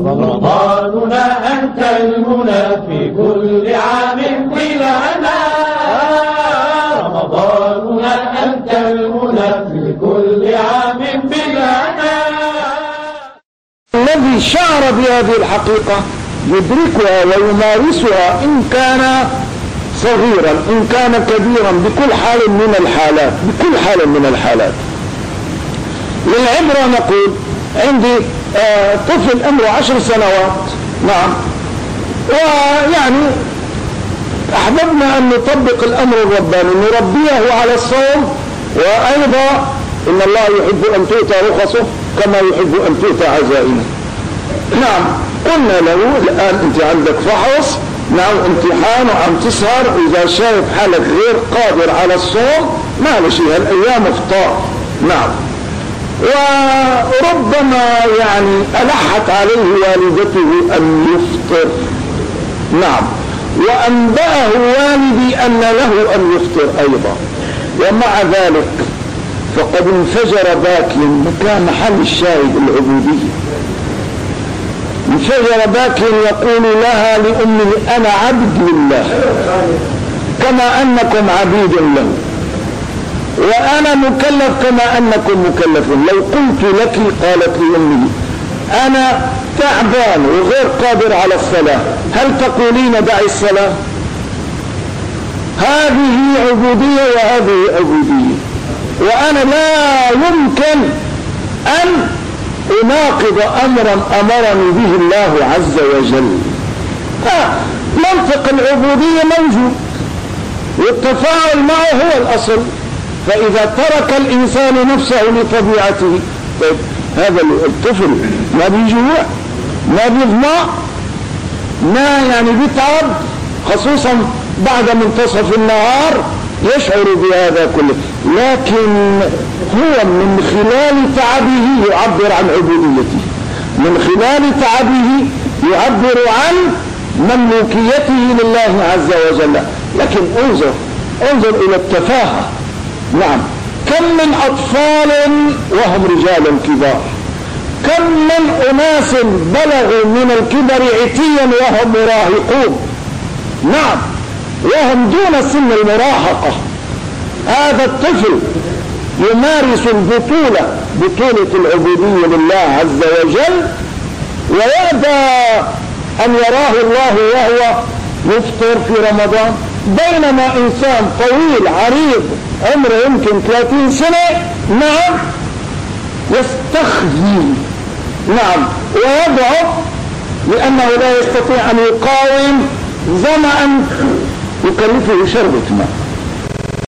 رمضاننا أنت المنى في كل عام بلنا، رمضاننا أنت المنى في كل عام بلنا. الذي شعر بهذه الحقيقة يدركها ويمارسها إن كان صغيرا إن كان كبيرا بكل حال من الحالات، بكل حال من الحالات. للعبرة نقول عندي طفل عمره 10 سنوات، نعم، ويعني أحببنا أن نطبق الأمر الرباني، نربيه على الصوم، وأيضا إن الله يحب أن تؤتى رخصه كما يحب أن تؤتى عزائمه. نعم، قلنا له الآن أنت عندك فحص، نعم، امتحان وعم تسهر، إذا شايف حالك غير قادر على الصوم معلش هالأيام افطار، نعم. وربما يعني ألحت عليه والدته أن يفطر، نعم، وأنبأه والدي أن له أن يفطر أيضا، ومع ذلك فقد انفجر باكيا مكان محل الشاهد العبودية، انفجر باكيا يقول لها لأمه أنا عبد لله كما أنكم عبيد له، وأنا مكلف كما أنكم مكلفون. لو قلت لك، قالت لأمه أنا تعبان وغير قادر على الصلاة، هل تقولين دعي الصلاة؟ هذه عبودية وهذه عبودية، وأنا لا يمكن أن أناقض أمرا أمرني به الله عز وجل. منطق العبودية موجود والتفاعل معه هو الأصل، فإذا ترك الإنسان نفسه لطبيعته، طيب هذا الطفل ما بيجوع، ما بيظمأ، ما يعني بيتعب، خصوصا بعد منتصف النهار يشعر بهذا كله، لكن هو من خلال تعبه يعبر عن عبوديته، من خلال تعبه يعبر عن مملوكيته لله عز وجل. لكن انظر إلى التفاهة، نعم، كم من أطفال وهم رجال كبار، كم من أناس بلغوا من الكبر عتيا وهم مراهقون، نعم، وهم دون سن المراهقة. هذا الطفل يمارس بطولة العبودية لله عز وجل، ويأبى أن يراه الله وهو يفطر في رمضان، بينما إنسان طويل عريض عمره يمكن 30 سنة، نعم، يستخزي، نعم، ويضعف لأنه لا يستطيع أن يقاوم ظمأ يكلفه شربة ماء.